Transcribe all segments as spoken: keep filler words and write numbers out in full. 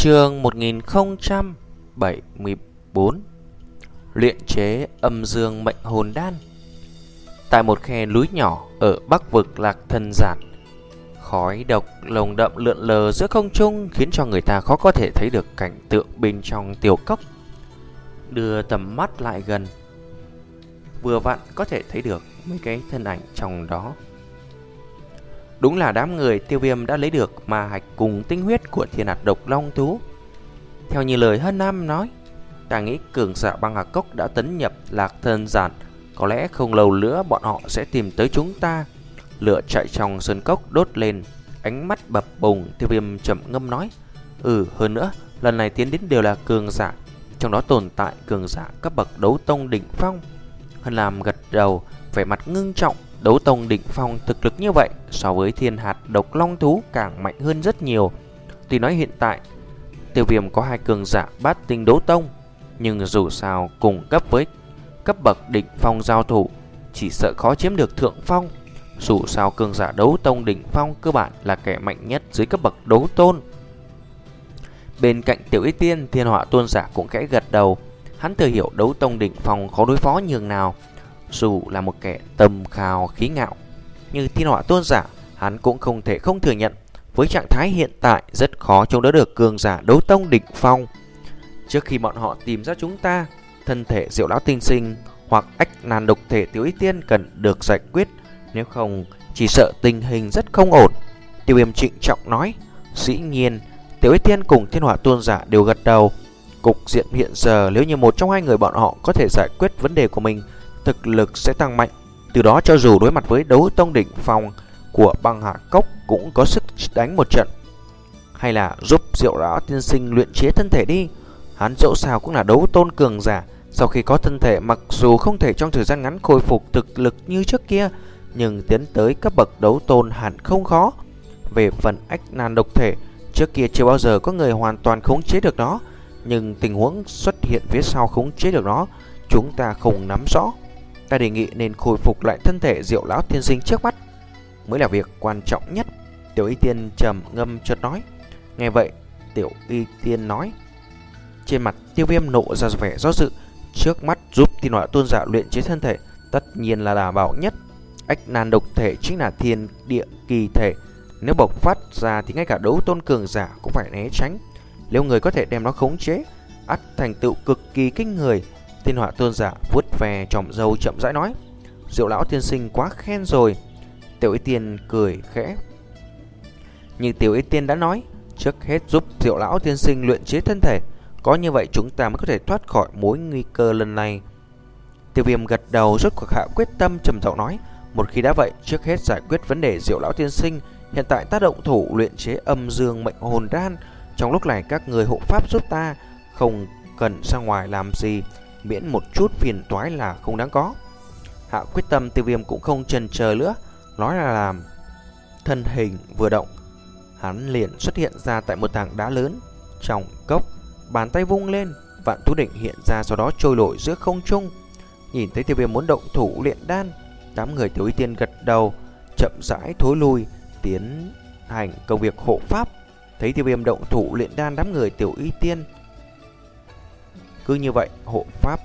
Chương một nghìn không trăm bảy mươi bốn. Luyện chế âm dương mệnh hồn đan. Tại một khe núi nhỏ ở bắc vực Lạc Thần Giản, khói độc lồng đậm lượn lờ giữa không trung khiến cho người ta khó có thể thấy được cảnh tượng bên trong tiểu cốc. Đưa tầm mắt lại gần, vừa vặn có thể thấy được mấy cái thân ảnh trong đó. Đúng là đám người Tiêu Viêm đã lấy được ma hạch cùng tinh huyết của thiên hạt độc long thú. Theo như lời Hân Nam nói, ta nghĩ cường giả băng hạc cốc đã tấn nhập Lạc Thần Giản, có lẽ không lâu nữa bọn họ sẽ tìm tới chúng ta. Lửa chạy trong sơn cốc đốt lên, ánh mắt bập bùng. Tiêu Viêm trầm ngâm nói: Ừ, hơn nữa, lần này tiến đến đều là cường giả, trong đó tồn tại cường giả cấp bậc đấu tông đỉnh phong. Hân Lam gật đầu, vẻ mặt ngưng trọng. Đấu tông đỉnh phong thực lực như vậy so với thiên hạt độc long thú càng mạnh hơn rất nhiều. Tuy nói hiện tại Tiêu Viêm có hai cường giả bát tinh đấu tông, nhưng dù sao cùng cấp với cấp bậc đỉnh phong giao thủ, chỉ sợ khó chiếm được thượng phong. Dù sao cường giả đấu tông đỉnh phong cơ bản là kẻ mạnh nhất dưới cấp bậc đấu tôn. Bên cạnh Tiểu Y Tiên, Thiên Họa Tôn giả cũng khẽ gật đầu. Hắn thừa hiểu đấu tông đỉnh phong khó đối phó nhường nào. Dù là một kẻ tâm khao khí ngạo như Thiên Họa Tôn giả, hắn cũng không thể không thừa nhận với trạng thái hiện tại rất khó chống đỡ được cường giả đấu tông đỉnh phong. Trước khi bọn họ tìm ra chúng ta, thân thể Diệu Lão Tiên Sinh hoặc ách nan độc thể Tiểu Y Tiên cần được giải quyết, nếu không chỉ sợ tình hình rất không ổn. Tiêu Viêm trịnh trọng nói. Dĩ nhiên Tiểu Y Tiên cùng Thiên Họa Tôn giả đều gật đầu. Cục diện hiện giờ, nếu như một trong hai người bọn họ có thể giải quyết vấn đề của mình, thực lực sẽ tăng mạnh. Từ đó cho dù đối mặt với đấu tông đỉnh phong của băng hạ cốc cũng có sức đánh một trận. Hay là giúp Diệu Lão Tiên Sinh luyện chế thân thể đi. Hắn dẫu sao cũng là đấu tôn cường giả, sau khi có thân thể, mặc dù không thể trong thời gian ngắn khôi phục thực lực như trước kia, nhưng tiến tới cấp bậc đấu tôn hẳn không khó. Về phần ách nan độc thể, trước kia chưa bao giờ có người hoàn toàn khống chế được nó, nhưng tình huống xuất hiện phía sau khống chế được nó chúng ta không nắm rõ. Ta đề nghị nên khôi phục lại thân thể Diệu Lão Tiên Sinh trước mắt mới là việc quan trọng nhất. Tiểu Y Tiên trầm ngâm chợt nói. Nghe vậy, Tiểu Y Tiên nói. Trên mặt Tiêu Viêm nộ ra vẻ do dự. Trước mắt giúp Thiên Họa Tôn giả luyện chế thân thể tất nhiên là đảm bảo nhất. Ách nan độc thể chính là thiên địa kỳ thể, nếu bộc phát ra thì ngay cả đấu tôn cường giả cũng phải né tránh. Nếu người có thể đem nó khống chế, ắt thành tựu cực kỳ kinh người. Thiên Họa Tôn giả vuốt ve tròm râu chậm rãi nói. Diệu Lão Tiên Sinh quá khen rồi. Tiểu Y Tiên cười khẽ. Như Tiểu Y Tiên đã nói, trước hết giúp Diệu Lão Tiên Sinh luyện chế thân thể, có như vậy chúng ta mới có thể thoát khỏi mối nguy cơ lần này. Tiêu Viêm gật đầu, rốt cuộc hạ quyết tâm, trầm giọng nói. Một khi đã vậy, trước hết giải quyết vấn đề Diệu Lão Tiên Sinh. Hiện tại ta động thủ luyện chế âm dương mệnh hồn đan. Trong lúc này các người hộ pháp giúp ta, không cần ra ngoài làm gì, miễn một chút phiền toái là không đáng có. Hạ quyết tâm, Tiêu Viêm cũng không chần chờ nữa, nói là làm. Thân hình vừa động, hắn liền xuất hiện ra tại một tảng đá lớn trong cốc. Bàn tay vung lên, vạn thú đỉnh hiện ra, sau đó trôi nổi giữa không trung. Nhìn thấy Tiêu Viêm muốn động thủ luyện đan, đám người Tiểu Y Tiên gật đầu, chậm rãi thối lui, tiến hành công việc hộ pháp. Thấy Tiêu Viêm động thủ luyện đan, đám người Tiểu Y Tiên cứ như vậy hộ pháp.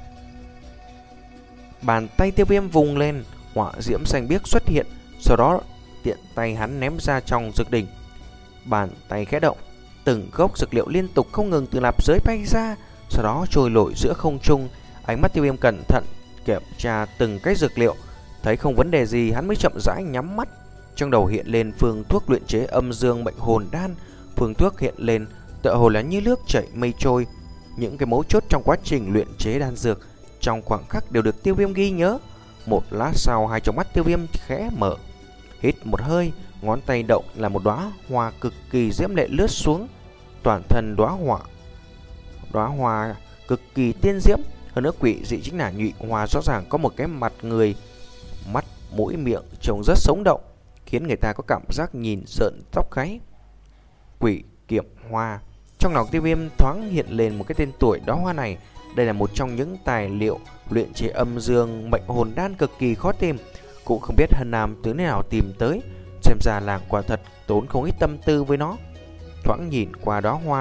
Bàn tay Tiêu Viêm vùng lên, hỏa diễm xanh biếc xuất hiện, sau đó tiện tay hắn ném ra trong dược đỉnh. Bàn tay khẽ động, từng gốc dược liệu liên tục không ngừng từ nạp giới bay ra, sau đó trôi nổi giữa không trung. Ánh mắt Tiêu Viêm cẩn thận kiểm tra từng cái dược liệu, thấy không vấn đề gì, hắn mới chậm rãi nhắm mắt. Trong đầu hiện lên phương thuốc luyện chế âm dương mệnh hồn đan. Phương thuốc hiện lên tựa hồ là như nước chảy mây trôi. Những cái mấu chốt trong quá trình luyện chế đan dược trong khoảng khắc đều được Tiêu Viêm ghi nhớ. Một lát sau, hai tròng mắt Tiêu Viêm khẽ mở, hít một hơi, ngón tay động là một đóa hoa cực kỳ diễm lệ lướt xuống. Toàn thân đóa hoa đóa hoa cực kỳ tiên diễm, hơn nữa quỷ dị chính là nhụy hoa rõ ràng có một cái mặt người, mắt mũi miệng trông rất sống động, khiến người ta có cảm giác nhìn rợn tóc gáy. Quỷ kiệm hoa. Trong lòng Tiêu Viêm thoáng hiện lên một cái tên tuổi đóa hoa này. Đây là một trong những tài liệu luyện chế âm dương mệnh hồn đan cực kỳ khó tìm, cũng không biết Hân Nam từ nơi nào tìm tới. Xem ra làng quả thật tốn không ít tâm tư với nó. Thoáng nhìn qua đóa hoa,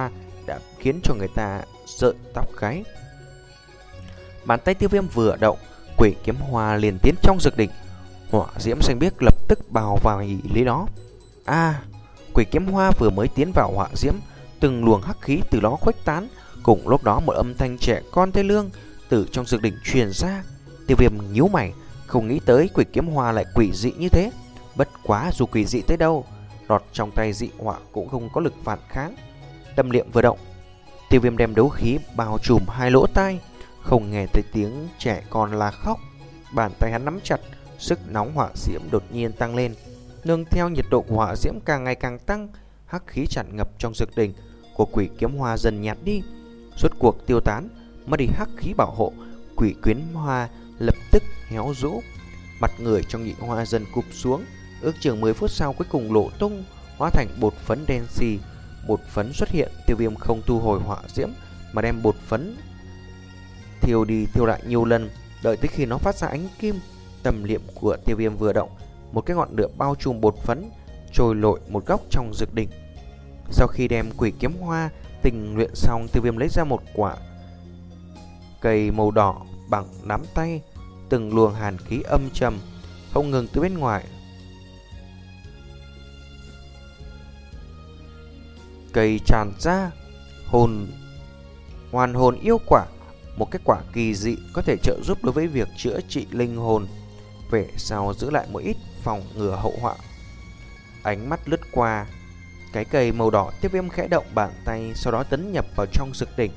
đã khiến cho người ta rợn tóc gáy. Bàn tay Tiêu Viêm vừa động, quỷ kiếm hoa liền tiến trong dược đỉnh. Hỏa diễm xanh biếc lập tức bào vào lấy nó. A, à, quỷ kiếm hoa vừa mới tiến vào hỏa diễm, từng luồng hắc khí từ đó khuếch tán. Cùng lúc đó một âm thanh trẻ con thê lương từ trong dược đỉnh truyền ra. Tiêu Viêm nhíu mày, không nghĩ tới quỷ kiếm hoa lại quỷ dị như thế. Bất quá dù quỷ dị tới đâu, đọt trong tay dị hỏa cũng không có lực phản kháng. Tâm niệm vừa động, Tiêu Viêm đem đấu khí bao trùm hai lỗ tai, không nghe thấy tiếng trẻ con la khóc. Bàn tay hắn nắm chặt, sức nóng hỏa diễm đột nhiên tăng lên. Nương theo nhiệt độ của hỏa diễm càng ngày càng tăng, hắc khí tràn ngập trong dược đỉnh của quỷ kiếm hoa dần nhạt đi, rốt cuộc tiêu tán, mất đi hắc khí bảo hộ. Quỷ kiếm hoa lập tức héo rũ, mặt người trong nhị hoa dần cụp xuống. Ước chừng mười phút sau cuối cùng lộ tung, hóa thành bột phấn đen xì. Bột phấn xuất hiện, Tiêu Viêm không thu hồi hỏa diễm mà đem bột phấn thiêu đi thiêu lại nhiều lần, đợi tới khi nó phát ra ánh kim. Tâm niệm của Tiêu Viêm vừa động, một cái ngọn lửa bao trùm bột phấn trôi lội một góc trong dược đỉnh. Sau khi đem quỷ kiếm hoa tình luyện xong, Tiêu Viêm lấy ra một quả cây màu đỏ bằng nắm tay. Từng luồng hàn khí âm trầm không ngừng từ bên ngoài cây tràn ra. Hồn hoàn hồn yêu quả, một cái quả kỳ dị có thể trợ giúp đối với việc chữa trị linh hồn, về sau giữ lại một ít phòng ngừa hậu họa. Ánh mắt lướt qua cái cây màu đỏ, Tiêu Viêm khẽ động bàn tay, sau đó tấn nhập vào trong dược đỉnh.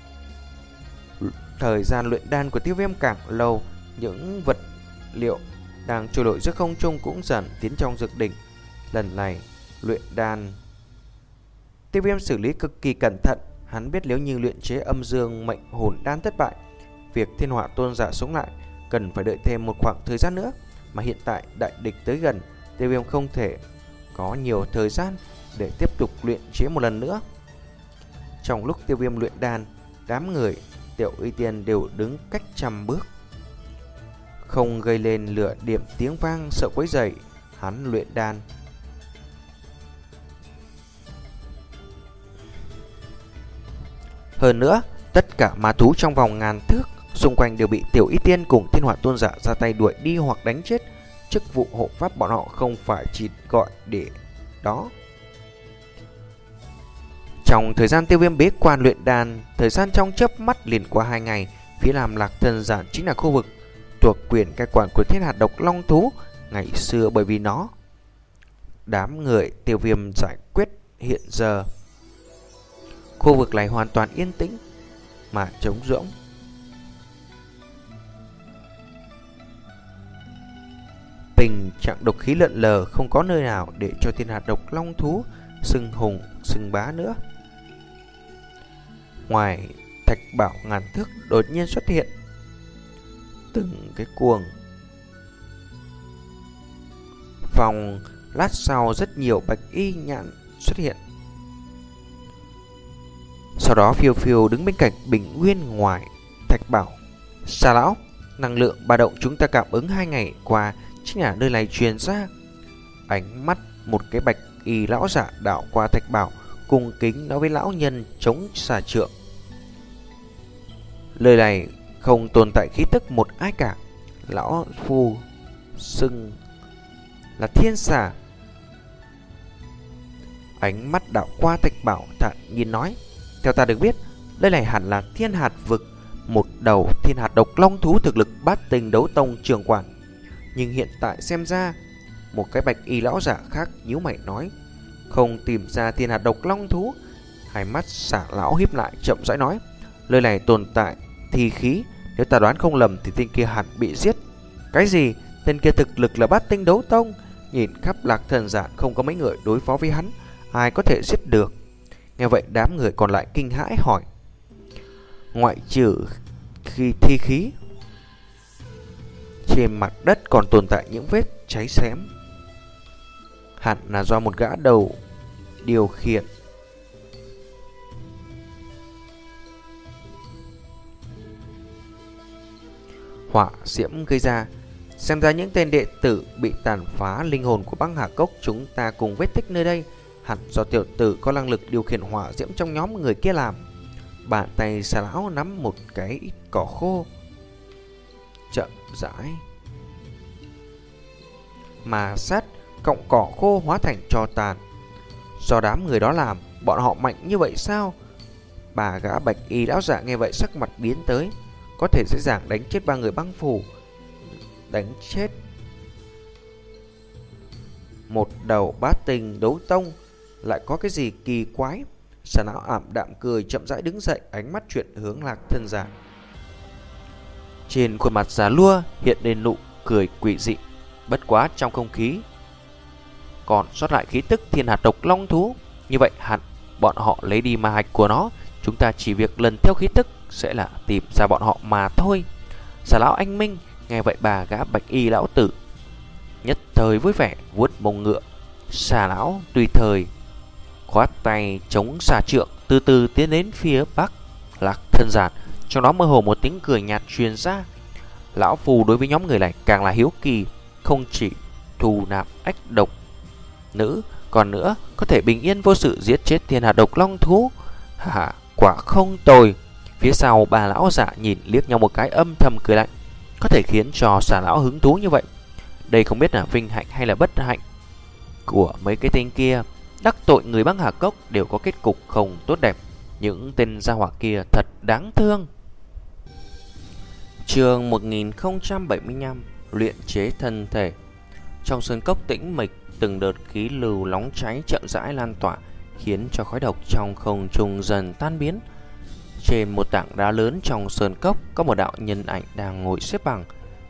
Thời gian luyện đan của Tiêu Viêm càng lâu, những vật liệu đang trôi nổi giữa không trung cũng dần tiến trong dược đỉnh. Lần này luyện đan, Tiêu Viêm xử lý cực kỳ cẩn thận. Hắn biết nếu như luyện chế âm dương mệnh hồn đan thất bại, việc Thiên Hỏa Tôn giả sống lại cần phải đợi thêm một khoảng thời gian nữa. Mà hiện tại đại địch tới gần, Tiêu Viêm không thể có nhiều thời gian để tiếp tục luyện chế một lần nữa. Trong lúc Tiêu Viêm luyện đan, đám người Tiểu Y Tiên đều đứng cách trăm bước, không gây lên lửa điểm tiếng vang sợ quấy rầy hắn luyện đan. Hơn nữa, tất cả ma thú trong vòng ngàn thước xung quanh đều bị Tiểu Y Tiên cùng Thiên Hỏa Tôn giả ra tay đuổi đi hoặc đánh chết. Chức vụ hộ pháp bọn họ không phải chỉ gọi để đó. Trong thời gian Tiêu Viêm bế quan luyện đan, thời gian trong chớp mắt liền qua hai ngày. Phía Nam Lạc Thần Giản chính là khu vực thuộc quyền cai quản của Thiên Hạt Độc Long Thú. Ngày xưa bởi vì nó, đám người Tiêu Viêm giải quyết, hiện giờ khu vực này hoàn toàn yên tĩnh mà trống rỗng. Tình trạng độc khí lợn lờ, không có nơi nào để cho Thiên Hạt Độc Long Thú xưng hùng xưng bá nữa. Ngoài thạch bảo ngàn thước đột nhiên xuất hiện từng cái cuồng phòng. Lát sau rất nhiều bạch y nhạn xuất hiện, sau đó phiêu phiêu đứng bên cạnh bình nguyên ngoài thạch bảo. Xa lão, năng lượng ba động chúng ta cảm ứng hai ngày qua chính là nơi này truyền ra. Ánh mắt một cái bạch y lão giả đảo qua thạch bảo, cung kính nói với lão nhân chống xà trượng. Lời này không tồn tại khí tức một ai cả. Lão phu xưng là thiên xà. Ánh mắt đảo qua thạch bảo thản nhiên nói, theo ta được biết, đây này hẳn là Thiên Hạt vực, một đầu Thiên Hạt Độc Long Thú thực lực bát tinh đấu tông trưởng quản. Nhưng hiện tại xem ra, một cái bạch y lão giả khác nhíu mày nói, không tìm ra Thiên Hạt Độc Long Thú. Hai mắt xả lão híp lại chậm rãi nói, nơi này tồn tại thi khí, nếu ta đoán không lầm thì tên kia hẳn bị giết. Cái gì? Tên kia thực lực là bát tinh đấu tông, nhìn khắp Lạc Thần Giản không có mấy người đối phó với hắn, ai có thể giết được? Nghe vậy đám người còn lại kinh hãi hỏi, ngoại trừ khi thi khí, trên mặt đất còn tồn tại những vết cháy xém, hẳn là do một gã đầu điều khiển. Hỏa diễm gây ra. Xem ra những tên đệ tử bị tàn phá linh hồn của băng hà cốc chúng ta cùng vết tích nơi đây hẳn do tiểu tử có năng lực điều khiển hỏa diễm trong nhóm người kia làm. Bàn tay Xà lão nắm một cái ít cỏ khô, chậm rãi mà sát, cọng cỏ khô hóa thành tro tàn. Do đám người đó làm, bọn họ mạnh như vậy sao? Bà gã bạch y lão giả nghe vậy sắc mặt biến tới. Có thể dễ dàng đánh chết ba người băng phủ, đánh chết một đầu bát tinh đấu tông, lại có cái gì kỳ quái? Xà lão ảm đạm cười, chậm rãi đứng dậy, ánh mắt chuyển hướng Lạc Thân Giả. Trên khuôn mặt già lua hiện lên nụ cười quỷ dị. Bất quá trong không khí còn sót lại khí tức thiên hạt độc long thú. Như vậy hẳn bọn họ lấy đi ma hạch của nó. Chúng ta chỉ việc lần theo khí tức sẽ là tìm ra bọn họ mà thôi. Xà lão anh minh nghe vậy, bà gã bạch y lão tử nhất thời vui vẻ vuốt mông ngựa. Xà lão tùy thời khoát tay chống xà trượng, từ từ tiến đến phía bắc Lạc Thân Giản. Trong đó mơ hồ một tiếng cười nhạt truyền ra. Lão phù đối với nhóm người này càng là hiếu kỳ, không chỉ thù nạp ách độc nữ, còn nữa có thể bình yên vô sự giết chết thiên hạt độc long thú. Hả, quả không tồi. Phía sau bà lão giả nhìn liếc nhau một cái, âm thầm cười lạnh. Có thể khiến cho Xà lão hứng thú như vậy, đây không biết là vinh hạnh hay là bất hạnh của mấy cái tên kia. Đắc tội người băng hà cốc đều có kết cục không tốt đẹp. Những tên gia hỏa kia thật đáng thương. Chương một nghìn không trăm bảy mươi lăm. Luyện chế thân thể. Trong sơn cốc tĩnh mịch, từng đợt khí lưu nóng cháy chậm rãi lan tỏa, khiến cho khói độc trong không trung dần tan biến. Trên một tảng đá lớn trong sơn cốc có một đạo nhân ảnh đang ngồi xếp bằng.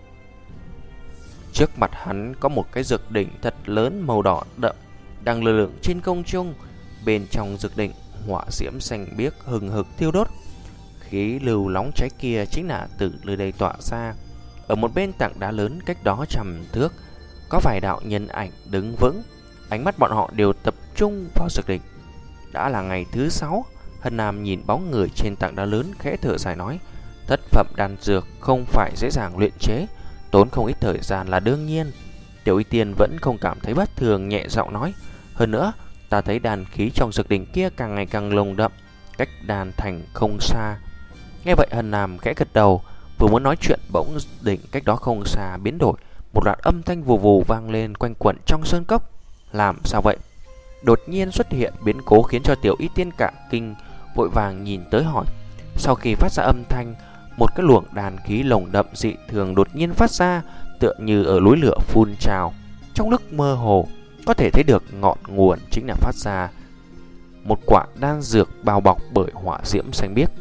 Trước mặt hắn có một cái dược đỉnh thật lớn màu đỏ đậm đang lơ lửng trên không trung. Bên trong dược đỉnh, hỏa diễm xanh biếc hừng hực thiêu đốt. Khí lưu nóng cháy kia chính là từ nơi đây tỏa ra. Ở một bên tảng đá lớn cách đó trăm thước, có vài đạo nhân ảnh đứng vững. Ánh mắt bọn họ đều tập trung vào dược đỉnh. Đã là ngày thứ sáu, Hân Nam nhìn bóng người trên tảng đá lớn khẽ thở dài nói: thất phẩm đan dược không phải dễ dàng luyện chế, tốn không ít thời gian là đương nhiên. Tiểu Y Tiên vẫn không cảm thấy bất thường, nhẹ giọng nói: hơn nữa, ta thấy đan khí trong dược đỉnh kia càng ngày càng nồng đậm, cách đan thành không xa. Nghe vậy Hân Nam khẽ gật đầu, vừa muốn nói chuyện bỗng đỉnh cách đó không xa biến đổi, một loạt âm thanh vù vù vang lên quanh quẩn trong sơn cốc. Làm sao vậy? Đột nhiên xuất hiện biến cố khiến cho Tiểu Y Tiên cả kinh, vội vàng nhìn tới hỏi. Sau khi phát ra âm thanh, một cái luồng đàn khí nồng đậm dị thường đột nhiên phát ra, tựa như ở núi lửa phun trào. Trong lúc mơ hồ có thể thấy được ngọn nguồn chính là phát ra một quả đan dược bao bọc bởi hỏa diễm xanh biếc.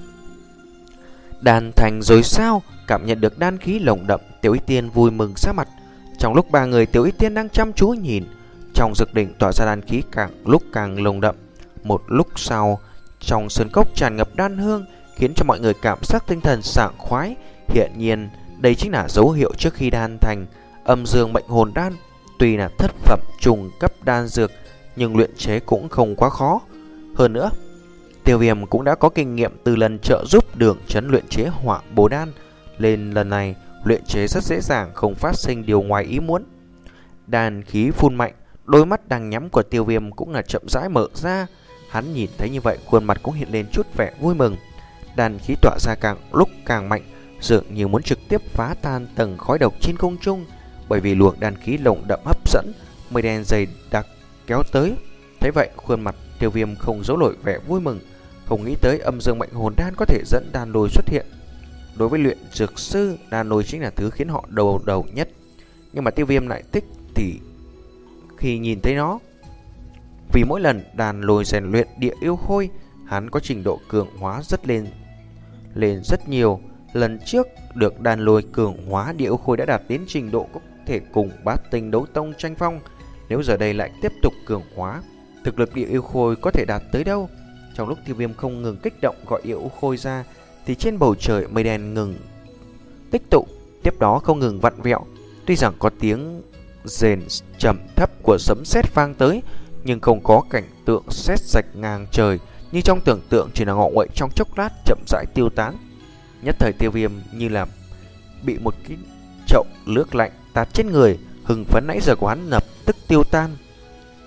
Đan thành rồi sao? Cảm nhận được đan khí nồng đậm, Tiểu Y Tiên vui mừng sắc mặt. Trong lúc ba người Tiểu Y Tiên đang chăm chú nhìn, trong dược đỉnh tỏa ra đan khí càng lúc càng nồng đậm. Một lúc sau, trong sơn cốc tràn ngập đan hương, khiến cho mọi người cảm giác tinh thần sảng khoái. Hiện nhiên, đây chính là dấu hiệu trước khi đan thành. Âm dương mệnh hồn đan tuy là thất phẩm trùng cấp đan dược, nhưng luyện chế cũng không quá khó. Hơn nữa, Tiêu Viêm cũng đã có kinh nghiệm từ lần trợ giúp Đường Chấn luyện chế hỏa bồ đan, nên lần này luyện chế rất dễ dàng, không phát sinh điều ngoài ý muốn. Đan khí phun mạnh, đôi mắt đang nhắm của Tiêu Viêm cũng là chậm rãi mở ra. Hắn nhìn thấy như vậy, khuôn mặt cũng hiện lên chút vẻ vui mừng. Đan khí tỏa ra càng lúc càng mạnh, dường như muốn trực tiếp phá tan tầng khói độc trên không trung. Bởi vì luồng đan khí nồng đậm hấp dẫn, mây đen dày đặc kéo tới. Thấy vậy, khuôn mặt Tiêu Viêm không giấu nổi vẻ vui mừng. Không nghĩ tới âm dương mệnh hồn đan có thể dẫn đan lôi xuất hiện. Đối với luyện dược sư, đan lôi chính là thứ khiến họ đầu đầu nhất. Nhưng mà Tiêu Viêm lại thích thì khi nhìn thấy nó. Vì mỗi lần đàn lôi rèn luyện địa yêu khôi, hắn có trình độ cường hóa rất lên lên rất nhiều. Lần trước được đàn lôi cường hóa, địa yêu khôi đã đạt đến trình độ có thể cùng bát tinh đấu tông tranh phong. Nếu giờ đây lại tiếp tục cường hóa, thực lực địa yêu khôi có thể đạt tới đâu? Trong lúc Tiêu Viêm không ngừng kích động gọi địa yêu khôi ra, thì trên bầu trời mây đen ngừng tích tụ, tiếp đó không ngừng vặn vẹo. Tuy rằng có tiếng rền trầm thấp của sấm sét vang tới, nhưng không có cảnh tượng sét rạch ngang trời như trong tưởng tượng, chỉ là ngọ nguậy trong chốc lát chậm rãi tiêu tán. Nhất thời Tiêu Viêm như là bị một cái chậu nước lạnh tạt trên người, hừng phấn nãy giờ của hắn lập tức tiêu tan.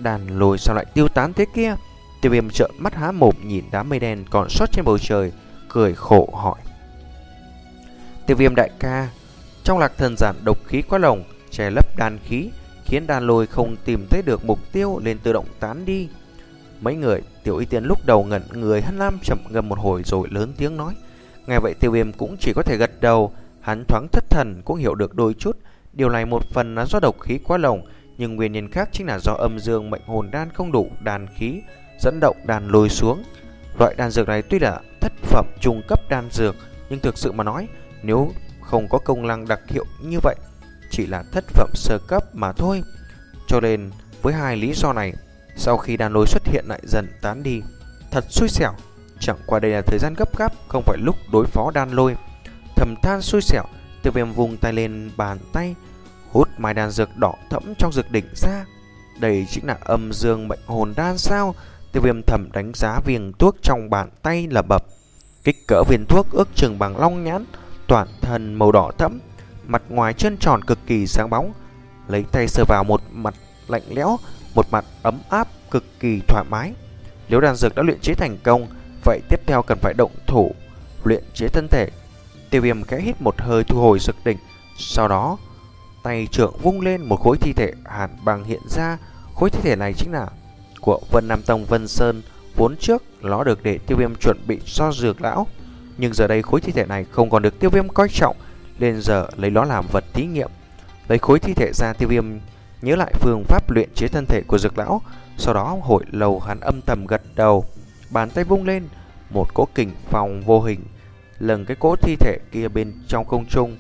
đàn lôi sao lại tiêu tán thế kia? Tiêu Viêm trợn mắt há mồm nhìn đám mây đen còn sót trên bầu trời, cười khổ hỏi. Tiêu Viêm đại ca, trong Lạc Thần Giản độc khí quá nồng, che lấp đan khí, khiến đàn lôi không tìm thấy được mục tiêu nên tự động tán đi. Mấy người Tiểu Y Tiên lúc đầu ngẩn người, Hân Lam chậm ngâm một hồi rồi lớn tiếng nói. Nghe vậy Tiêu Viêm cũng chỉ có thể gật đầu. Hắn thoáng thất thần cũng hiểu được đôi chút. Điều này một phần là do độc khí quá nồng, nhưng nguyên nhân khác chính là do âm dương mệnh hồn đan không đủ đan khí dẫn động đàn lôi xuống. Loại đan dược này tuy là thất phẩm trung cấp đan dược, nhưng thực sự mà nói, nếu không có công năng đặc hiệu như vậy, chỉ là thất phẩm sơ cấp mà thôi. Cho nên với hai lý do này, sau khi đàn lôi xuất hiện lại dần tán đi. Thật xui xẻo, chẳng qua đây là thời gian gấp gáp, không phải lúc đối phó đan lôi. Thầm than xui xẻo, Tiêu Viêm vùng tay lên bàn tay, hút mai đan dược đỏ thẫm trong dược đỉnh ra. Đây chính là âm dương mệnh hồn đan sao? Tiêu Viêm thầm đánh giá viên thuốc trong bàn tay là bập. Kích cỡ viên thuốc ước chừng bằng long nhãn, toàn thân màu đỏ thẫm, mặt ngoài trơn tròn cực kỳ sáng bóng. Lấy tay sờ vào, một mặt lạnh lẽo, một mặt ấm áp, cực kỳ thoải mái. Nếu đan dược đã luyện chế thành công, vậy tiếp theo cần phải động thủ luyện chế thân thể. Tiêu Viêm khẽ hít một hơi thu hồi dược đỉnh, sau đó tay trưởng vung lên, một khối thi thể hàn băng hiện ra. Khối thi thể này chính là của Vân Nam Tông Vân Sơn, vốn trước nó được để Tiêu Viêm chuẩn bị cho dược lão, nhưng giờ đây khối thi thể này không còn được Tiêu Viêm coi trọng, nên giờ lấy nó làm vật thí nghiệm. Lấy khối thi thể ra, Tiêu Viêm nhớ lại phương pháp luyện chế thân thể của dược lão, sau đó hồi lâu hắn âm thầm gật đầu, bàn tay vung lên, một cỗ kình phong vô hình lừng cái cỗ thi thể kia bên trong không trung.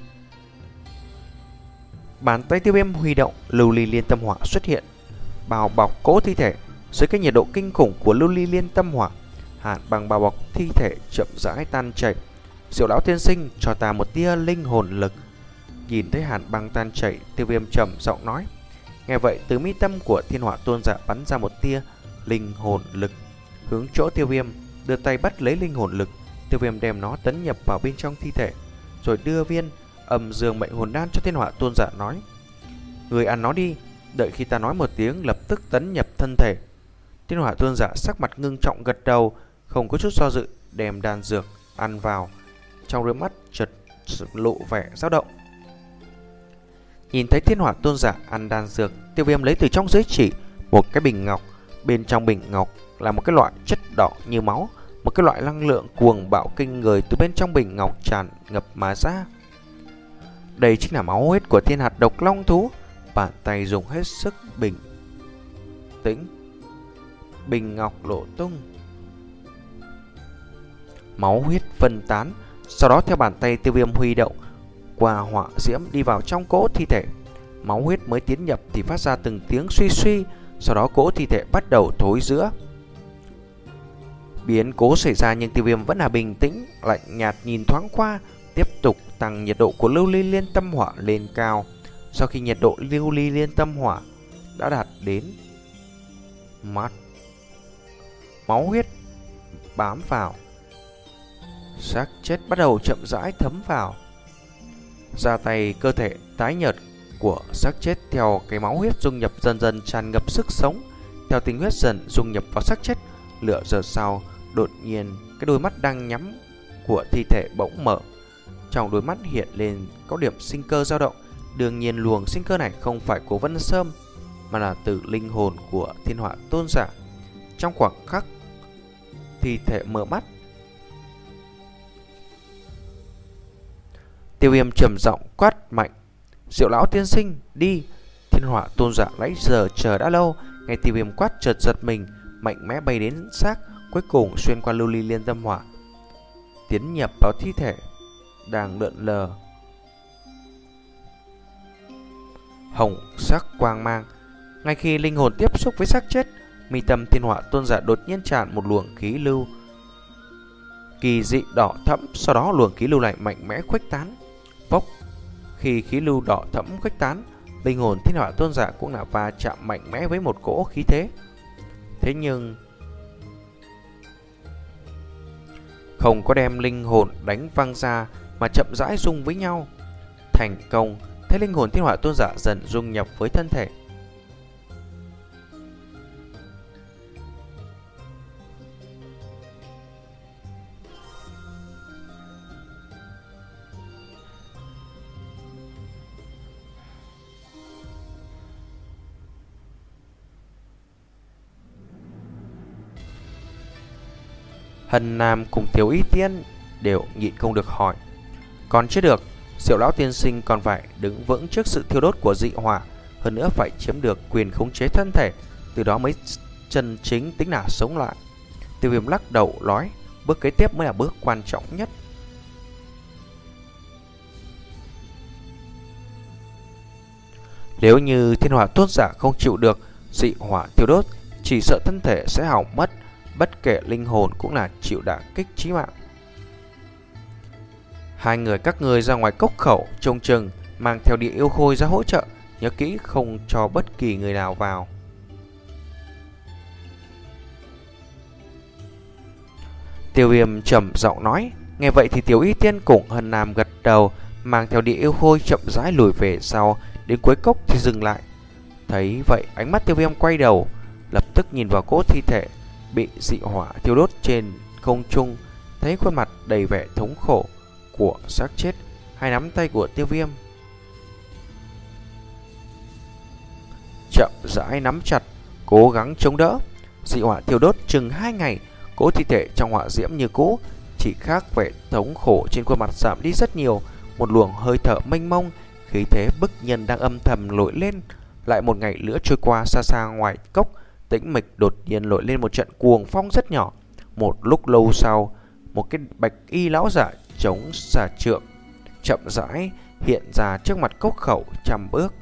Bàn tay Tiêu Viêm huy động, lưu ly liên tâm hỏa xuất hiện, bao bọc cỗ thi thể. Dưới cái nhiệt độ kinh khủng của lưu ly liên tâm hỏa, hàn băng bao bọc thi thể chậm rãi tan chảy. Diệu lão tiên sinh, cho ta một tia linh hồn lực. Nhìn thấy hàn băng tan chảy, Tiêu Viêm trầm giọng nói. Nghe vậy, từ mi tâm của Thiên Hỏa Tôn Giả bắn ra một tia linh hồn lực, hướng chỗ Tiêu Viêm, đưa tay bắt lấy linh hồn lực. Tiêu Viêm đem nó tấn nhập vào bên trong thi thể, rồi đưa viên âm dương mệnh hồn đan cho Thiên Hỏa Tôn Giả nói. Người ăn nó đi, đợi khi ta nói một tiếng lập tức tấn nhập thân thể. Thiên Hỏa Tôn Giả sắc mặt ngưng trọng gật đầu, không có chút do dự, đem đan dược ăn vào. Trong đôi mắt chợt lộ vẻ dao động. Nhìn thấy Thiên Hỏa Tôn Giả ăn đan dược, Tiêu Viêm lấy từ trong giới chỉ một cái bình ngọc. Bên trong bình ngọc là một cái loại chất đỏ như máu, một cái loại năng lượng cuồng bạo kinh người từ bên trong bình ngọc tràn ngập mà ra. Đây chính là máu huyết của thiên hạt độc long thú. Bàn tay dùng hết sức bình tĩnh, bình ngọc lộ tung, máu huyết phân tán. Sau đó theo bàn tay Tiêu Viêm huy động qua hỏa diễm đi vào trong cỗ thi thể. Máu huyết mới tiến nhập thì phát ra từng tiếng suy suy. Sau đó cỗ thi thể bắt đầu thối rữa. Biến cố xảy ra nhưng Tiêu Viêm vẫn là bình tĩnh, lạnh nhạt nhìn thoáng qua, tiếp tục tăng nhiệt độ của lưu ly liên tâm hỏa lên cao. Sau khi nhiệt độ lưu ly liên tâm hỏa đã đạt đến mắt, máu huyết bám vào, xác chết bắt đầu chậm rãi thấm vào. Ra tay cơ thể tái nhợt của xác chết theo cái máu huyết dung nhập dần dần tràn ngập sức sống. Theo tinh huyết dần dung nhập vào xác chết, nửa giờ sau, đột nhiên cái đôi mắt đang nhắm của thi thể bỗng mở. Trong đôi mắt hiện lên có điểm sinh cơ dao động. Đương nhiên luồng sinh cơ này không phải của Vân Sâm, mà là từ linh hồn của Thiên Hỏa Tôn Giả. Trong khoảng khắc thi thể mở mắt, Tiêu Viêm trầm giọng quát mạnh. Diệu lão tiên sinh, đi. Thiên Hỏa Tôn Giả nãy giờ chờ đã lâu, nghe Tiêu Viêm quát chợt giật mình, mạnh mẽ bay đến xác, cuối cùng xuyên qua lưu ly liên tâm hỏa, tiến nhập vào thi thể đang lượn lờ hồng sắc quang mang. Ngay khi linh hồn tiếp xúc với xác chết, mi tâm Thiên Hỏa Tôn Giả đột nhiên tràn một luồng khí lưu kỳ dị đỏ thẫm. Sau đó luồng khí lưu này mạnh mẽ khuếch tán. Phốc, khi khí lưu đỏ thẫm khuếch tán, linh hồn Thiên Hỏa Tôn Giả cũng là va chạm mạnh mẽ với một cỗ khí thế. Thế nhưng không có đem linh hồn đánh văng ra, mà chậm rãi dung với nhau. Thành công, thấy linh hồn Thiên Hỏa Tôn Giả dần dung nhập với thân thể. Hân Nam cùng Tiểu Y Tiên đều nhịn không được hỏi. Còn chưa được, Diệu lão tiên sinh còn phải đứng vững trước sự thiêu đốt của dị hỏa, hơn nữa phải chiếm được quyền khống chế thân thể, từ đó mới chân chính tính là sống lại. Tiêu Viêm lắc đầu nói, bước kế tiếp mới là bước quan trọng nhất. Nếu như thiên hỏa tôn giả không chịu được dị hỏa thiêu đốt, chỉ sợ thân thể sẽ hỏng mất, bất kể linh hồn cũng là chịu đả kích chí mạng. Hai người các người ra ngoài cốc khẩu trông chừng, mang theo địa yêu khôi ra hỗ trợ, nhớ kỹ không cho bất kỳ người nào vào. Tiêu Viêm trầm giọng nói. Nghe vậy thì Tiểu Y Tiên cùng Hân Nam gật đầu, mang theo địa yêu khôi chậm rãi lùi về sau, đến cuối cốc thì dừng lại. Thấy vậy, ánh mắt Tiêu Viêm quay đầu, lập tức nhìn vào cỗ thi thể bị dị hỏa thiêu đốt trên không trung, thấy khuôn mặt đầy vẻ thống khổ của xác chết. Hai nắm tay của Tiêu Viêm chậm rãi nắm chặt, cố gắng chống đỡ. Dị hỏa thiêu đốt chừng hai ngày, cỗ thi thể trong hỏa diễm như cũ, chỉ khác vẻ thống khổ trên khuôn mặt giảm đi rất nhiều. Một luồng hơi thở mênh mông, khí thế bức nhân đang âm thầm nổi lên. Lại một ngày nữa trôi qua, xa xa ngoài cốc tĩnh mịch đột nhiên nổi lên một trận cuồng phong rất nhỏ. Một lúc lâu sau, một cái bạch y lão giả chống xà trượng chậm rãi hiện ra trước mặt cốc khẩu trăm bước.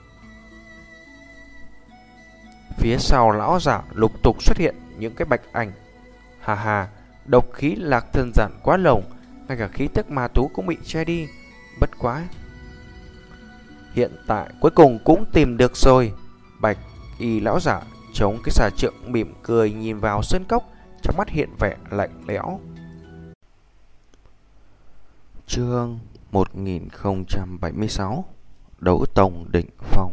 Phía sau lão giả lục tục xuất hiện những cái bạch ảnh. Hà hà, độc khí lạc thân giản quá lồng, ngay cả khí tức ma tú cũng bị che đi. Bất quá, hiện tại cuối cùng cũng tìm được rồi. Bạch y lão giả chống cái xà trượng mỉm cười nhìn vào sơn cốc, trong mắt hiện vẻ lạnh lẽo. Chương một nghìn không trăm bảy mươi sáu, Đấu tông đỉnh phong.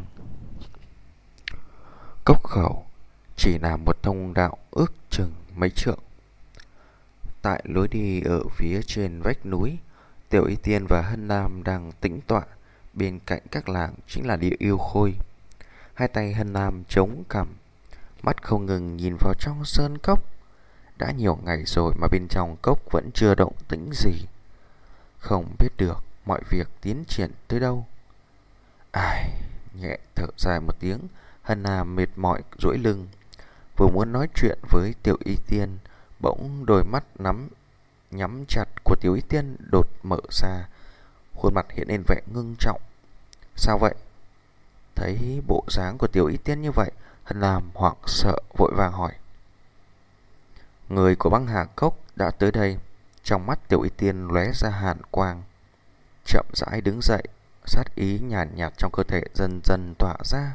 Cốc khẩu chỉ là một thông đạo ước chừng mấy trượng. Tại lối đi ở phía trên vách núi, Tiểu Y Tiên và Hân Nam đang tĩnh tọa. Bên cạnh các làng chính là địa yêu khôi. Hai tay Hân Nam chống cằm, mắt không ngừng nhìn vào trong sơn cốc. Đã nhiều ngày rồi mà bên trong cốc vẫn chưa động tĩnh gì. Không biết được mọi việc tiến triển tới đâu. Ai, nhẹ thở dài một tiếng, Hân Nam mệt mỏi duỗi lưng. Vừa muốn nói chuyện với Tiểu Y Tiên, bỗng đôi mắt nắm nhắm chặt của Tiểu Y Tiên đột mở ra, khuôn mặt hiện lên vẻ ngưng trọng. Sao vậy? Thấy bộ dáng của Tiểu Y Tiên như vậy, Hân Nam hoảng sợ vội vàng hỏi. Người của băng hà cốc đã tới đây. Trong mắt Tiểu Y Tiên lóe ra hàn quang, chậm rãi đứng dậy, sát ý nhàn nhạt, nhạt trong cơ thể dần dần tỏa ra.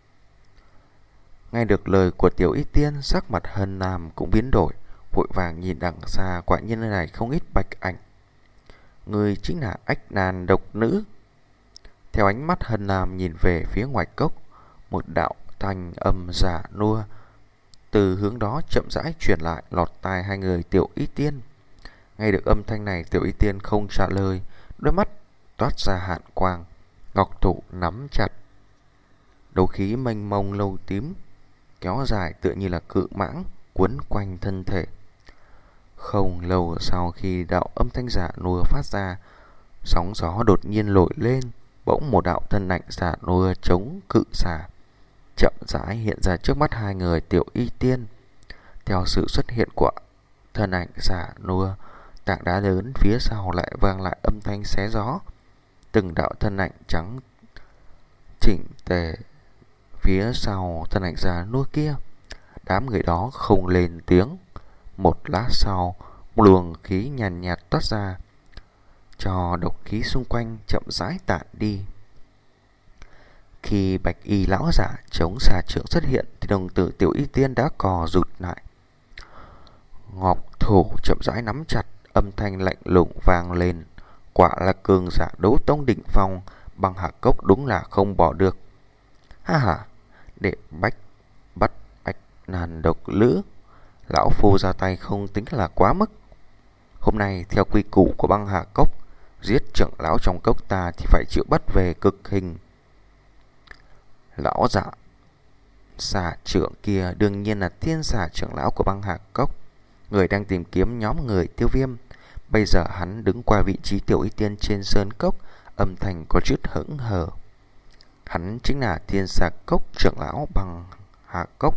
Nghe được lời của Tiểu Y Tiên, sắc mặt Hân Nam cũng biến đổi, vội vàng nhìn đằng xa. Quả nhiên nơi này không ít bạch ảnh. Người chính là ách nan độc nữ. Theo ánh mắt Hân Nam nhìn về phía ngoài cốc, một đạo thanh âm giả nua từ hướng đó chậm rãi truyền lại, lọt tai hai người Tiểu Y Tiên. Nghe được âm thanh này, Tiểu Y Tiên không trả lời, đôi mắt toát ra hàn quang, ngọc thủ nắm chặt. Đấu khí mênh mông lâu tím kéo dài tựa như là cự mãng quấn quanh thân thể. Không lâu sau khi đạo âm thanh giả nua phát ra, sóng gió đột nhiên nổi lên. Bỗng một đạo thân ảnh giả nua chống cự xà chậm rãi hiện ra trước mắt hai người Tiểu Y Tiên. Theo sự xuất hiện của thân ảnh giả nua, tảng đá lớn phía sau lại vang lại âm thanh xé gió. Từng đạo thân ảnh trắng chỉnh tề phía sau thân ảnh giả nua kia. Đám người đó không lên tiếng. Một lát sau, một luồng khí nhàn nhạt, nhạt toát ra, cho độc khí xung quanh chậm rãi tản đi. Khi bạch y lão giả chống xà trượng xuất hiện, thì đồng tử Tiểu Y Tiên đã cò rụt lại. Ngọc thủ chậm rãi nắm chặt, âm thanh lạnh lùng vang lên. Quả là cường giả đấu tông đỉnh phong, băng hà cốc đúng là không bỏ được. Ha ha, để bách bắt ách nan độc lữ, lão phu ra tay không tính là quá mức. Hôm nay theo quy củ của băng hà cốc, giết trưởng lão trong cốc ta thì phải chịu bắt về cực hình. Lão giả xà trưởng kia đương nhiên là thiên xà trưởng lão của băng hà cốc. người đang tìm kiếm nhóm người Tiêu Viêm. Bây giờ hắn đứng qua vị trí Tiểu Y Tiên trên sơn cốc, âm thanh có chút hững hờ. Hắn chính là Thiên Xà Cốc trưởng lão Bằng Hà Cốc.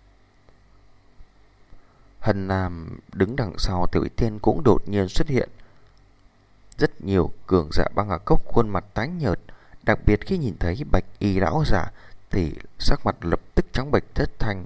Hân Nam đứng đằng sau Tiểu Y Tiên cũng đột nhiên xuất hiện. Rất nhiều cường giả Băng Hà Cốc khuôn mặt tái nhợt, đặc biệt khi nhìn thấy Bạch Y lão giả thì sắc mặt lập tức trắng bệch thất thanh.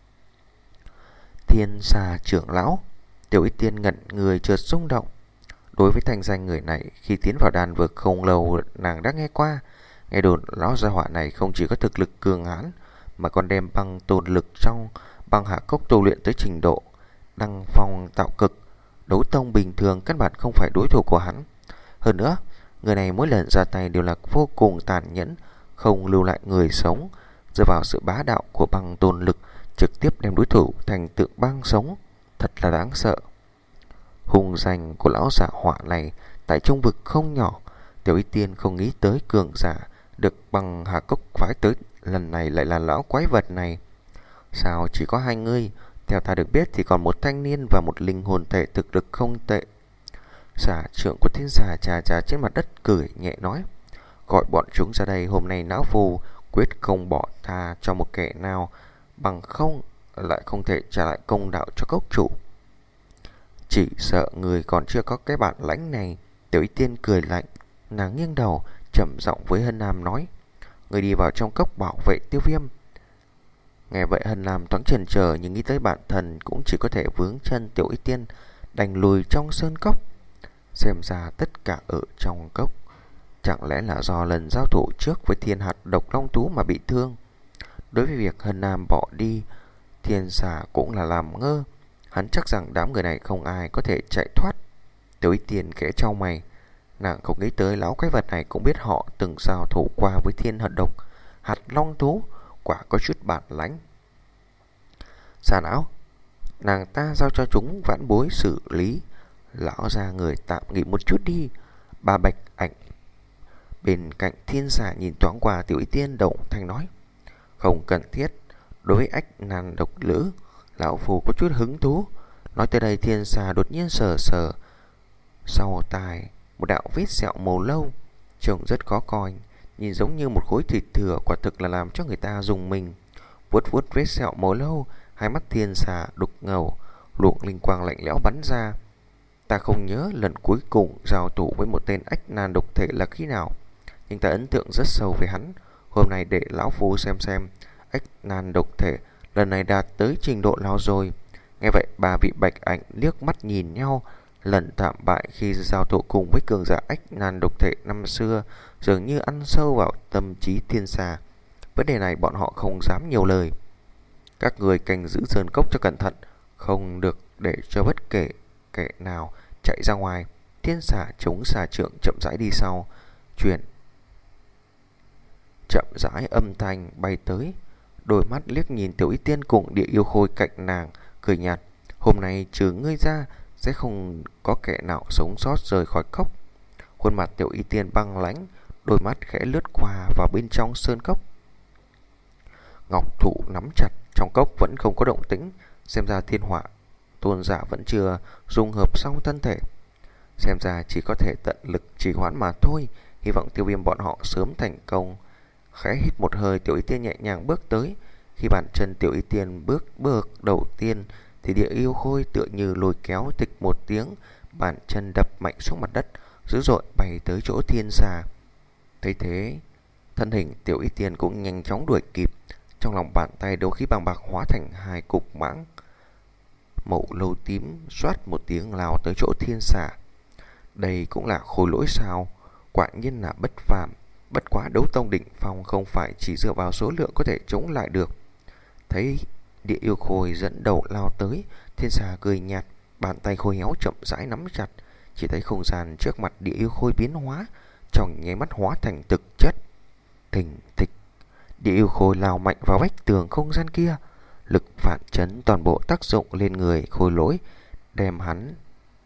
Thiên Xà trưởng lão. Tiểu Y Tiên ngẩn người chợt rung động. Đối với thanh danh người này, khi tiến vào đan vực không lâu nàng đã nghe qua. Nghe đồn lão gia hỏa này không chỉ có thực lực cường hãn mà còn đem băng tồn lực trong Băng Hà Cốc tu luyện tới trình độ đăng phong tạo cực, đấu tông bình thường căn bản không phải đối thủ của hắn. Hơn nữa, người này mỗi lần ra tay đều là vô cùng tàn nhẫn, không lưu lại người sống, dựa vào sự bá đạo của băng tồn lực trực tiếp đem đối thủ thành tượng băng sống, thật là đáng sợ. Hùng danh của lão giả họa này tại trung vực không nhỏ. Tiểu Y Tiên không nghĩ tới cường giả được Băng Hà Cốc phái tới lần này lại là lão quái vật này. Sao chỉ có hai người? Theo ta được biết thì còn một thanh niên và một linh hồn thể thực lực không tệ. Giả trưởng của Thiên Xà trà trà trên mặt đất cười nhẹ nói: gọi bọn chúng ra đây, hôm nay não phù quyết không bỏ tha cho một kẻ nào, bằng không lại không thể trả lại công đạo cho cốc chủ. Chỉ sợ người còn chưa có cái bản lãnh này. Tiểu Y Tiên cười lạnh, nàng nghiêng đầu trầm giọng với Hân Nam nói: người đi vào trong cốc bảo vệ Tiêu Viêm. Nghe vậy Hân Nam thoáng chần chờ, nhưng nghĩ tới bản thân cũng chỉ có thể vướng chân Tiểu Y Tiên, đành lùi trong sơn cốc. Xem ra tất cả ở trong cốc, chẳng lẽ là do lần giao thủ trước với Thiên Hạt Độc Long Thú mà bị thương. Đối với việc Hân Nam bỏ đi, Thiên Xà cũng là làm ngơ. Hắn chắc rằng đám người này không ai có thể chạy thoát. Tiểu Y Tiên khẽ chau mày, nàng không nghĩ tới lão quái vật này cũng biết họ từng giao thủ qua với Thiên Hạt Độc Hạt Long Thú, quả có chút bản lãnh. Xà não, nàng ta giao cho chúng vãn bối xử lý. Lão ra người tạm nghỉ một chút đi. Bà Bạch Ảnh bên cạnh Thiên Xà nhìn thoáng qua Tiểu Y Tiên, động thanh nói: không cần thiết. Đối với ách nan độc lữ, lão phù có chút hứng thú. Nói tới đây Thiên Xà đột nhiên sờ sờ sau tai một đạo vết sẹo màu lâu, trông rất khó coi, nhìn giống như một khối thịt thừa, quả thực là làm cho người ta rùng mình. Vuốt vuốt vết sẹo màu lâu, hai mắt Thiên Xà đục ngầu, luồng linh quang lạnh lẽo bắn ra. Ta không nhớ lần cuối cùng giao thủ với một tên ách nan độc thể là khi nào, nhưng ta ấn tượng rất sâu về hắn. Hôm nay để lão phu xem xem ách nan độc thể lần này đạt tới trình độ nào rồi. Nghe vậy ba vị Bạch Ảnh liếc mắt nhìn nhau. Lần thảm bại khi giao thủ cùng với cường giả ách nan độc thể năm xưa dường như ăn sâu vào tâm trí Thiên Xà. Vấn đề này bọn họ không dám nhiều lời. Các người canh giữ sơn cốc cho cẩn thận, không được để cho bất kể kẻ nào chạy ra ngoài. Thiên Xà chống xà trưởng chậm rãi đi sau, chuyển chậm rãi âm thanh bay tới, đôi mắt liếc nhìn Tiểu Y Tiên cùng Địa Yêu Khôi cạnh nàng, cười nhạt: hôm nay trừ ngươi ra sẽ không có kẻ nào sống sót rời khỏi cốc. Khuôn mặt Tiểu Y Tiên băng lãnh, đôi mắt khẽ lướt qua vào bên trong sơn cốc. Ngọc thủ nắm chặt, trong cốc vẫn không có động tĩnh, xem ra Thiên Hỏa tôn giả vẫn chưa dung hợp xong thân thể. Xem ra chỉ có thể tận lực trì hoãn mà thôi. Hy vọng Tiêu Viêm bọn họ sớm thành công. Khẽ hít một hơi, Tiểu Y Tiên nhẹ nhàng bước tới. Khi bàn chân Tiểu Y Tiên bước bước đầu tiên thì Địa Yêu Khôi tựa như lôi kéo, tịch một tiếng, bàn chân đập mạnh xuống mặt đất, dữ dội bay tới chỗ Thiên Xà. Thấy thế, thân hình Tiểu Y Tiên cũng nhanh chóng đuổi kịp. Trong lòng bàn tay đấu khí bằng bạc hóa thành hai cục mãng màu lâu tím, xoát một tiếng lao tới chỗ Thiên Xà. Đây cũng là khối lỗi sao? Quả nhiên là bất phàm. Bất quá đấu tông đỉnh phong không phải chỉ dựa vào số lượng có thể chống lại được. Thấy Địa Yêu Khôi dẫn đầu lao tới, Thiên Xà cười nhạt, bàn tay khôi héo chậm rãi nắm chặt. Chỉ thấy không gian trước mặt Địa Yêu Khôi biến hóa, trong nháy mắt hóa thành thực chất. Thình thịch, Địa Yêu Khôi lao mạnh vào vách tường không gian kia. Lực phản chấn toàn bộ tác dụng lên người khôi lỗi, đem hắn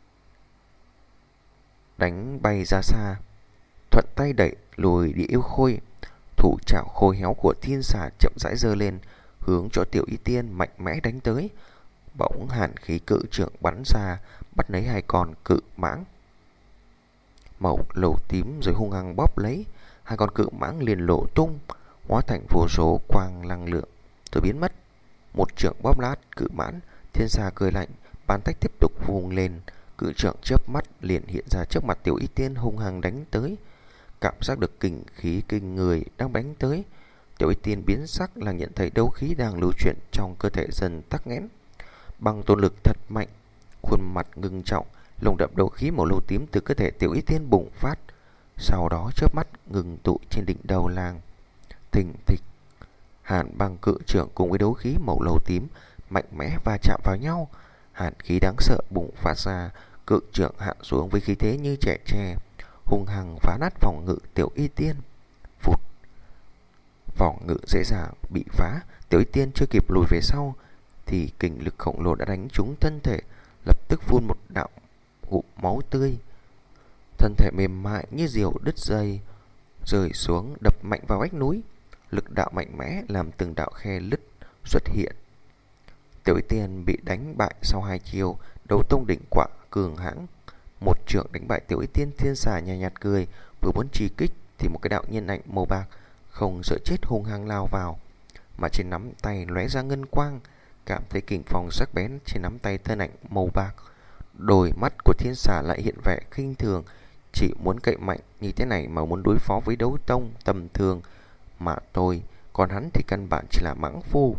đánh bay ra xa. Thuận tay đẩy lùi Địa Yêu Khôi, thủ trảo khôi héo của Thiên Xà chậm rãi giơ lên, hướng chỗ Tiểu Y Tiên mạnh mẽ đánh tới. Bỗng hàn khí cự trưởng bắn ra, bắt lấy hai con cự mãng màu lầu tím rồi hung hăng bóp lấy. Hai con cự mãng liền lộ tung, hóa thành vô số quang năng lượng rồi biến mất. Một trưởng bóp nát cự mãn, Thiên Sa cười lạnh, bàn tay tiếp tục vung lên, cự trưởng chớp mắt liền hiện ra trước mặt Tiểu Y Tiên hung hăng đánh tới. Cảm giác được kình khí kinh người đang đánh tới, Tiểu Y Tiên biến sắc là nhận thấy đấu khí đang lưu chuyển trong cơ thể dần tắc nghẽn. Bằng tôn lực thật mạnh, khuôn mặt ngưng trọng, lồng đậm đấu khí màu lầu tím từ cơ thể Tiểu Y Tiên bùng phát, sau đó chớp mắt ngừng tụ trên đỉnh đầu làng. Thình thịch, hàn băng cự trưởng cùng với đấu khí màu lầu tím mạnh mẽ va chạm vào nhau, hàn khí đáng sợ bùng phát ra, cự trưởng hạ xuống với khí thế như trẻ tre, hung hăng phá nát phòng ngự Tiểu Y Tiên. Phụt, phòng ngự dễ dàng bị phá, Tiểu Y Tiên chưa kịp lùi về sau thì kình lực khổng lồ đã đánh trúng thân thể, lập tức phun một đạo ngụm máu tươi. Thân thể mềm mại như diều đứt dây rơi xuống, đập mạnh vào vách núi. Lực đạo mạnh mẽ làm từng đạo khe lứt xuất hiện. Tiểu Y Tiên bị đánh bại sau hai chiêu, đấu tông đỉnh quạ cường hãn. Một trưởng đánh bại Tiểu Y Tiên. Thiên Xà nhạt nhạt cười, vừa muốn truy kích thì một cái đạo nhân ảnh màu bạc không sợ chết hung hăng lao vào, mà trên nắm tay lóe ra ngân quang. Cảm thấy kình phong sắc bén trên nắm tay thân ảnh màu bạc, đôi mắt của Thiên Xà lại hiện vẻ khinh thường. Chỉ muốn cậy mạnh như thế này mà muốn đối phó với đấu tông tầm thường mà tôi, còn hắn thì căn bản chỉ là mãng phu.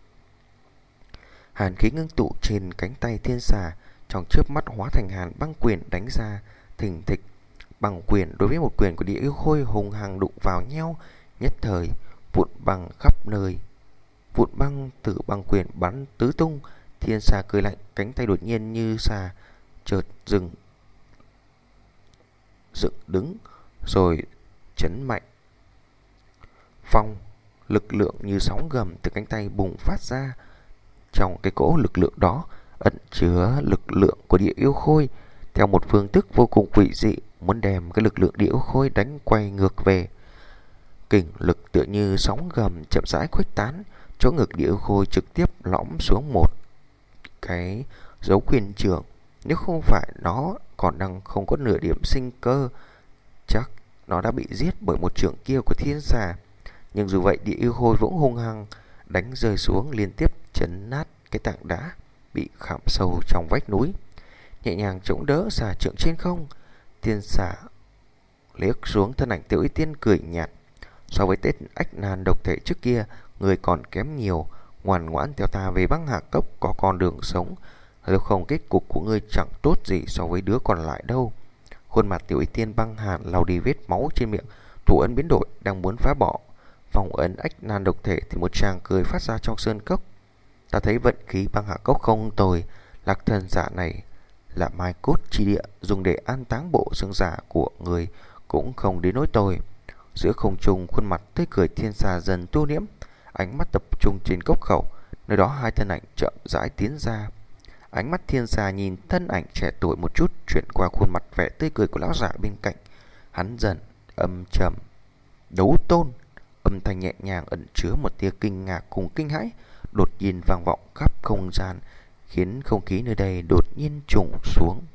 Hàn khí ngưng tụ trên cánh tay Thiên Xà, trong chớp mắt hóa thành hàn băng quyền đánh ra. Thình thịch, băng quyền đối với một quyền của Địa Yêu Khôi hùng hăng đụng vào nhau, nhất thời vụn băng khắp nơi. Vụn băng từ băng quyền bắn tứ tung. Thiên Xà cười lạnh, cánh tay đột nhiên như xà chợt dừng dựng đứng rồi chấn mạnh. Phong, lực lượng như sóng gầm từ cánh tay bùng phát ra. Trong cái cỗ lực lượng đó ẩn chứa lực lượng của Địa Yêu Khôi theo một phương thức vô cùng quỷ dị, muốn đem cái lực lượng Địa Yêu Khôi đánh quay ngược về. Kình lực tựa như sóng gầm chậm rãi khuếch tán, chỗ ngực Địa Yêu Khôi trực tiếp lõm xuống một cái dấu quyền trưởng. Nếu không phải nó còn đang không có nửa điểm sinh cơ, chắc nó đã bị giết bởi một trưởng kia của Thiên Xà. Nhưng dù vậy, Địa Yêu Khôi vẫn hung hăng đánh rơi xuống, liên tiếp chấn nát cái tảng đá bị khảm sâu trong vách núi, nhẹ nhàng chống đỡ xà trượng trên không. Thiên Xà liếc xuống thân ảnh Tiểu Y Tiên cười nhạt, so với tên ách nan độc thể trước kia, người còn kém nhiều, ngoan ngoãn theo ta về Băng Hà Cốc có con đường sống, nếu không kết cục của ngươi chẳng tốt gì so với đứa còn lại đâu. Khuôn mặt Tiểu Y Tiên băng hàn lau đi vết máu trên miệng, thủ ấn biến đổi, đang muốn phá bỏ vòng ấn ách nan độc thể thì một tràng cười phát ra trong sơn cốc. Ta thấy vận khí Băng Hà Cốc không tồi, Lạc Thần giả này là mai cốt chi địa, dùng để an táng bộ xương giả của người cũng không đến nỗi tồi. Giữa không trung, khuôn mặt tươi cười Thiên Xà dần tu liễm, ánh mắt tập trung trên cốc khẩu, nơi đó hai thân ảnh chậm rãi tiến ra. Ánh mắt Thiên Xà nhìn thân ảnh trẻ tuổi một chút, chuyển qua khuôn mặt vẻ tươi cười của lão giả bên cạnh. Hắn dần âm trầm. Đấu tôn. Âm thanh nhẹ nhàng ẩn chứa một tia kinh ngạc cùng kinh hãi, đột nhiên vang vọng khắp không gian, khiến không khí nơi đây đột nhiên trùng xuống.